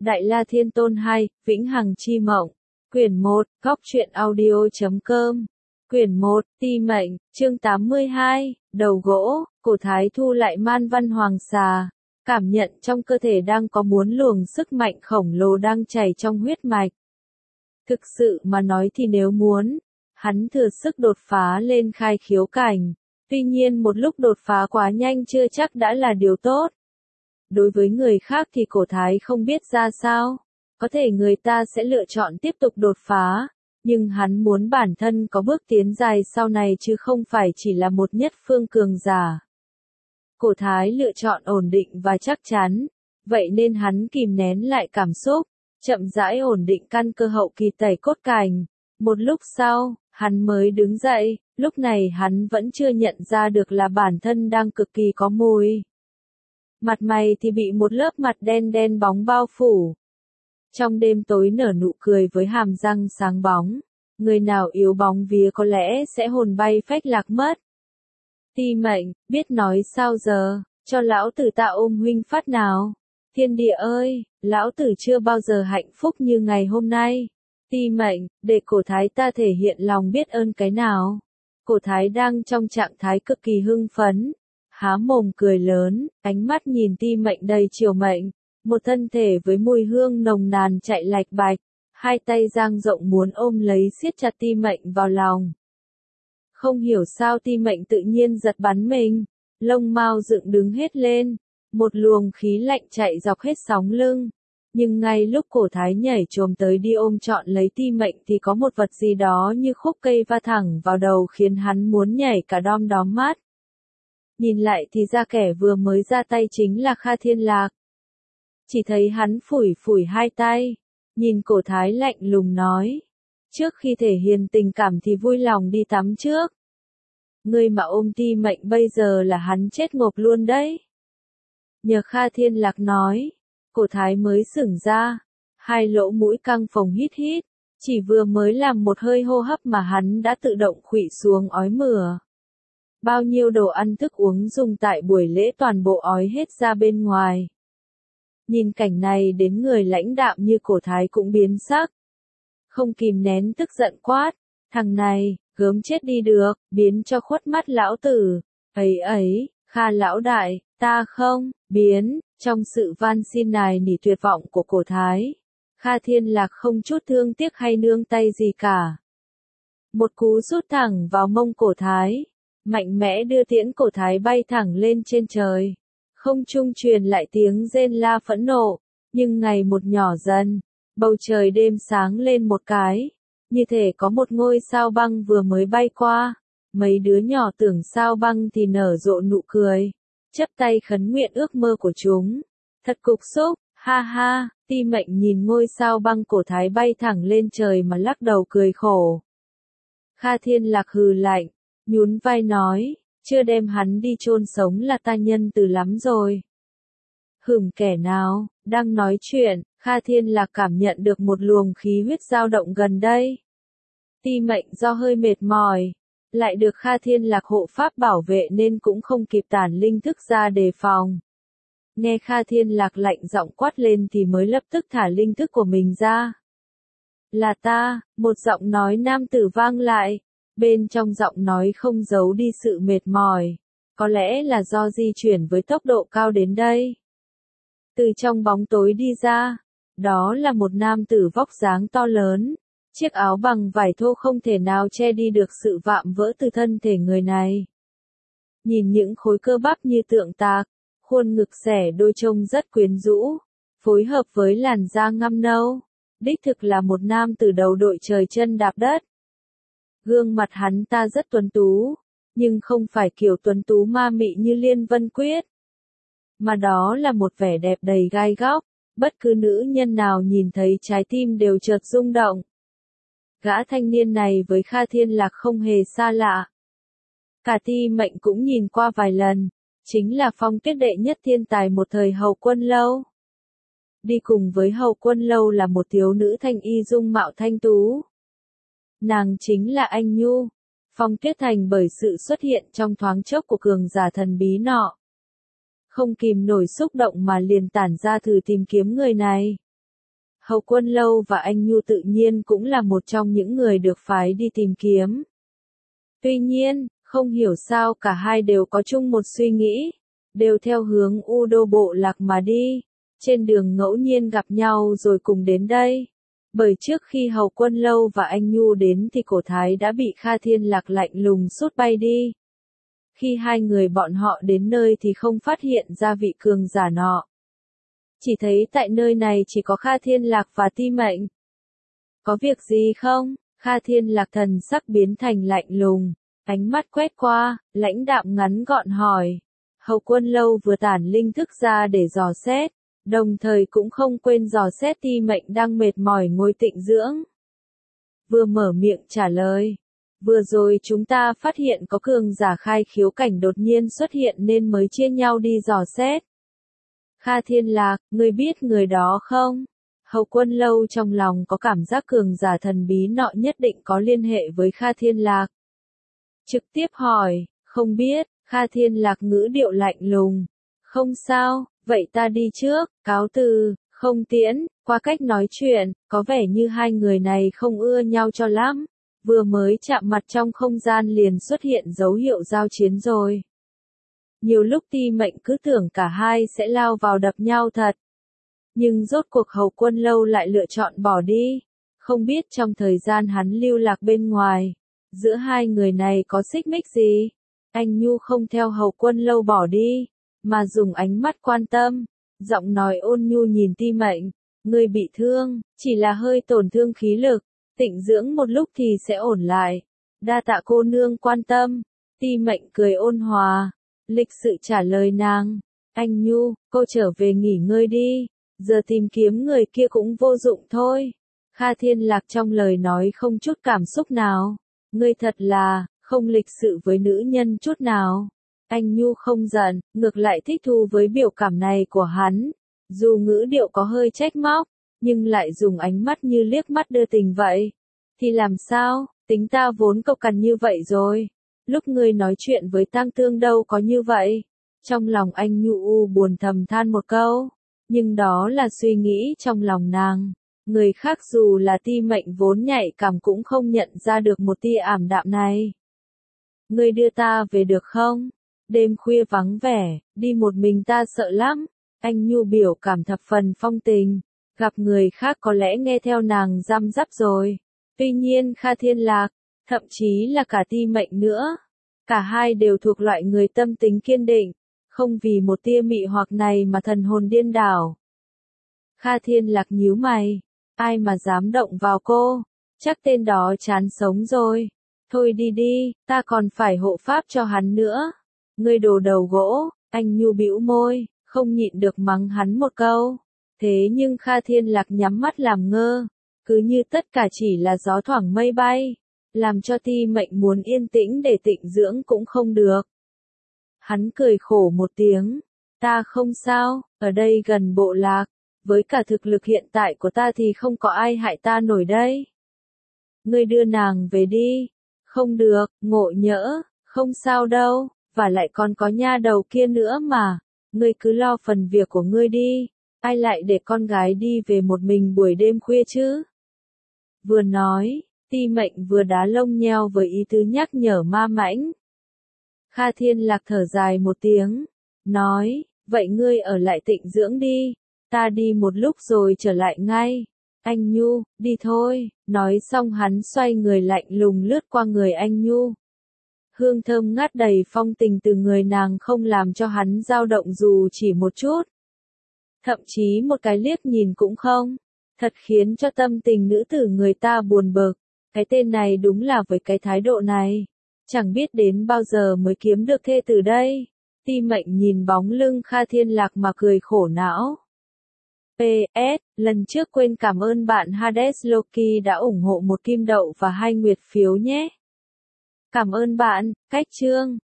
Đại La Thiên Tôn 2, Vĩnh Hằng Chi Mộng. Quyển 1, Góc Truyện Audio.com. Quyển 1, Ti Mệnh, chương 82, Đầu Gỗ. Cổ Thái thu lại man văn hoàng xà. Cảm nhận trong cơ thể đang có muốn luồng sức mạnh khổng lồ đang chảy trong huyết mạch. Thực sự mà nói thì nếu muốn, hắn thừa sức đột phá lên khai khiếu cảnh. Tuy nhiên một lúc đột phá quá nhanh chưa chắc đã là điều tốt. Đối với người khác thì Cổ Thái không biết ra sao. Có thể người ta sẽ lựa chọn tiếp tục đột phá. Nhưng hắn muốn bản thân có bước tiến dài sau này chứ không phải chỉ là một nhất phương cường giả. Cổ Thái lựa chọn ổn định và chắc chắn. Vậy nên hắn kìm nén lại cảm xúc. Chậm rãi ổn định căn cơ hậu kỳ tẩy cốt cành. Một lúc sau, hắn mới đứng dậy. Lúc này hắn vẫn chưa nhận ra được là bản thân đang cực kỳ có mùi. Mặt mày thì bị một lớp mặt đen đen bóng bao phủ. Trong đêm tối nở nụ cười với hàm răng sáng bóng. Người nào yếu bóng vía có lẽ sẽ hồn bay phách lạc mất. Ti Mệnh, biết nói sao giờ, cho lão tử ta ôm huynh phát nào. Thiên địa ơi, lão tử chưa bao giờ hạnh phúc như ngày hôm nay. Ti Mệnh, để Cổ Thái ta thể hiện lòng biết ơn cái nào. Cổ Thái đang trong trạng thái cực kỳ hưng phấn. Há mồm cười lớn, ánh mắt nhìn Ti Mệnh đầy chiều mệnh. Một thân thể với mùi hương nồng nàn chạy lạch bạch. Hai tay dang rộng muốn ôm lấy siết chặt Ti Mệnh vào lòng. Không hiểu sao Ti Mệnh tự nhiên giật bắn mình. Lông mao dựng đứng hết lên. Một luồng khí lạnh chạy dọc hết sóng lưng. Nhưng ngay lúc Cổ Thái nhảy chồm tới đi ôm trọn lấy Ti Mệnh thì có một vật gì đó như khúc cây va thẳng vào đầu khiến hắn muốn nhảy cả đom đóm mắt. Nhìn lại thì ra kẻ vừa mới ra tay chính là Kha Thiên Lạc. Chỉ thấy hắn phủi phủi hai tay, nhìn Cổ Thái lạnh lùng nói. Trước khi thể hiện tình cảm thì vui lòng đi tắm trước. Ngươi mà ôm Ti Mệnh bây giờ là hắn chết ngộp luôn đấy. Nhờ Kha Thiên Lạc nói, Cổ Thái mới sửng ra. Hai lỗ mũi căng phồng hít hít, chỉ vừa mới làm một hơi hô hấp mà hắn đã tự động khuỵu xuống ói mửa. Bao nhiêu đồ ăn thức uống dùng tại buổi lễ toàn bộ ói hết ra bên ngoài. Nhìn cảnh này đến người lãnh đạm như Cổ Thái cũng biến sắc. Không kìm nén tức giận quát. Thằng này, gớm chết đi được, biến cho khuất mắt lão tử. Ấy ấy, Kha lão đại, ta không, biến. Trong sự van xin nài nỉ tuyệt vọng của Cổ Thái, Kha Thiên Lạc không chút thương tiếc hay nương tay gì cả. Một cú sút thẳng vào mông Cổ Thái. Mạnh mẽ đưa tiễn Cổ Thái bay thẳng lên trên trời. Không trung truyền lại tiếng rên la phẫn nộ. Nhưng ngày một nhỏ dần. Bầu trời đêm sáng lên một cái. Như thể có một ngôi sao băng vừa mới bay qua. Mấy đứa nhỏ tưởng sao băng thì nở rộ nụ cười. Chấp tay khấn nguyện ước mơ của chúng. Thật cục xúc, ha ha. Ti Mệnh nhìn ngôi sao băng Cổ Thái bay thẳng lên trời mà lắc đầu cười khổ. Kha Thiên Lạc hừ lạnh. Nhún vai nói, chưa đem hắn đi chôn sống là ta nhân từ lắm rồi. Kẻ nào, đang nói chuyện, Kha Thiên Lạc cảm nhận được một luồng khí huyết dao động gần đây. Ti Mệnh do hơi mệt mỏi, lại được Kha Thiên Lạc hộ pháp bảo vệ nên cũng không kịp tản linh thức ra đề phòng. Nghe Kha Thiên Lạc lạnh giọng quát lên thì mới lập tức thả linh thức của mình ra. Là ta, một giọng nói nam tử vang lại. Bên trong giọng nói không giấu đi sự mệt mỏi. Có lẽ là do di chuyển với tốc độ cao đến đây. Từ trong bóng tối đi ra. Đó là một nam tử vóc dáng to lớn. Chiếc áo bằng vải thô không thể nào che đi được sự vạm vỡ từ thân thể người này. Nhìn những khối cơ bắp như tượng tạc. Khuôn ngực xẻ đôi trông rất quyến rũ. Phối hợp với làn da ngăm nâu. Đích thực là một nam tử đầu đội trời chân đạp đất. Gương mặt hắn ta rất tuấn tú, nhưng không phải kiểu tuấn tú ma mị như Liên Vân Quyết. Mà đó là một vẻ đẹp đầy gai góc, bất cứ nữ nhân nào nhìn thấy trái tim đều chợt rung động. Gã thanh niên này với Kha Thiên Lạc không hề xa lạ. Cả Ti Mệnh cũng nhìn qua vài lần, chính là Phong Tuyết đệ nhất thiên tài một thời Hậu Quân Lâu. Đi cùng với Hậu Quân Lâu là một thiếu nữ thanh y dung mạo thanh tú. Nàng chính là Anh Nhu. Phong Tuyết Thành bởi sự xuất hiện trong thoáng chốc của cường giả thần bí nọ. Không kìm nổi xúc động mà liền tản ra thử tìm kiếm người này. Hầu Quân Lâu và anh Nhu tự nhiên cũng là một trong những người được phái đi tìm kiếm. Tuy nhiên, không hiểu sao cả hai đều có chung một suy nghĩ, đều theo hướng U Đô bộ lạc mà đi, trên đường ngẫu nhiên gặp nhau rồi cùng đến đây. Bởi trước khi Hầu Quân Lâu và anh Nhu đến thì Cổ Thái đã bị Kha Thiên Lạc lạnh lùng sút bay đi. Khi hai người bọn họ đến nơi thì không phát hiện ra vị cường giả nọ. Chỉ thấy tại nơi này chỉ có Kha Thiên Lạc và Ti Mệnh. Có việc gì không? Kha Thiên Lạc thần sắc biến thành lạnh lùng, ánh mắt quét qua, lãnh đạm ngắn gọn hỏi. Hầu Quân Lâu vừa tản linh thức ra để dò xét, đồng thời cũng không quên dò xét Ti Mệnh đang mệt mỏi ngồi tịnh dưỡng. Vừa mở miệng trả lời. Vừa rồi chúng ta phát hiện có cường giả khai khiếu cảnh đột nhiên xuất hiện nên mới chia nhau đi dò xét. Kha Thiên Lạc, ngươi biết người đó không? Hầu Quân Lâu trong lòng có cảm giác cường giả thần bí nọ nhất định có liên hệ với Kha Thiên Lạc. Trực tiếp hỏi, không biết, Kha Thiên Lạc ngữ điệu lạnh lùng. Không sao, vậy ta đi trước, cáo từ, không tiễn, qua cách nói chuyện, có vẻ như hai người này không ưa nhau cho lắm. Vừa mới chạm mặt trong không gian liền xuất hiện dấu hiệu giao chiến rồi. Nhiều lúc Ti Mệnh cứ tưởng cả hai sẽ lao vào đập nhau thật. Nhưng rốt cuộc Hầu Quân Lâu lại lựa chọn bỏ đi. Không biết trong thời gian hắn lưu lạc bên ngoài, giữa hai người này có xích mích gì? Anh Nhu không theo Hầu Quân Lâu bỏ đi, mà dùng ánh mắt quan tâm, giọng nói ôn nhu nhìn Ti Mệnh. Người bị thương, chỉ là hơi tổn thương khí lực, tịnh dưỡng một lúc thì sẽ ổn lại. Đa tạ cô nương quan tâm. Ti Mệnh cười ôn hòa, lịch sự trả lời nàng. Anh Nhu, cô trở về nghỉ ngơi đi, giờ tìm kiếm người kia cũng vô dụng thôi. Kha Thiên Lạc trong lời nói không chút cảm xúc nào. Ngươi thật là, không lịch sự với nữ nhân chút nào. Anh Nhu không giận, ngược lại thích thú với biểu cảm này của hắn. Dù ngữ điệu có hơi trách móc, nhưng lại dùng ánh mắt như liếc mắt đưa tình vậy. Thì làm sao, tính ta vốn cộc cằn như vậy rồi. Lúc ngươi nói chuyện với Tang Tương đâu có như vậy. Trong lòng anh Nhu buồn thầm than một câu. Nhưng đó là suy nghĩ trong lòng nàng. Người khác dù là Ti Mệnh vốn nhạy cảm cũng không nhận ra được một tia ảm đạm này. Ngươi đưa ta về được không? Đêm khuya vắng vẻ, đi một mình ta sợ lắm. Anh Nhu biểu cảm thập phần phong tình. Gặp người khác có lẽ nghe theo nàng răm rắp rồi. Tuy nhiên Kha Thiên Lạc, thậm chí là cả Ti Mệnh nữa. Cả hai đều thuộc loại người tâm tính kiên định. Không vì một tia mị hoặc này mà thần hồn điên đảo. Kha Thiên Lạc nhíu mày. Ai mà dám động vào cô? Chắc tên đó chán sống rồi. Thôi đi đi, ta còn phải hộ pháp cho hắn nữa. Ngươi đồ đầu gỗ, anh Nhu bĩu môi, không nhịn được mắng hắn một câu. Thế nhưng Kha Thiên Lạc nhắm mắt làm ngơ. Cứ như tất cả chỉ là gió thoảng mây bay. Làm cho Ti Mệnh muốn yên tĩnh để tịnh dưỡng cũng không được. Hắn cười khổ một tiếng. Ta không sao, ở đây gần bộ lạc. Với cả thực lực hiện tại của ta thì không có ai hại ta nổi đây. Ngươi đưa nàng về đi. Không được, Ngộ Nhỡ, không sao đâu, và lại còn có nha đầu kia nữa mà. Ngươi cứ lo phần việc của ngươi đi. Ai lại để con gái đi về một mình buổi đêm khuya chứ? Vừa nói, Ti Mệnh vừa đá lông nheo với ý tứ nhắc nhở ma mãnh. Kha Thiên Lạc thở dài một tiếng, nói, vậy ngươi ở lại tịnh dưỡng đi, ta đi một lúc rồi trở lại ngay. Anh Nhu, đi thôi, nói xong hắn xoay người lạnh lùng lướt qua người anh Nhu. Hương thơm ngát đầy phong tình từ người nàng không làm cho hắn dao động dù chỉ một chút. Thậm chí một cái liếc nhìn cũng không. Thật khiến cho tâm tình nữ tử người ta buồn bực. Cái tên này đúng là với cái thái độ này. Chẳng biết đến bao giờ mới kiếm được thê tử đây. Ti Mệnh nhìn bóng lưng Kha Thiên Lạc mà cười khổ não. PS, lần trước quên cảm ơn bạn Hades Loki đã ủng hộ một kim đậu và 2 nguyệt phiếu nhé. Cảm ơn bạn, cách chương.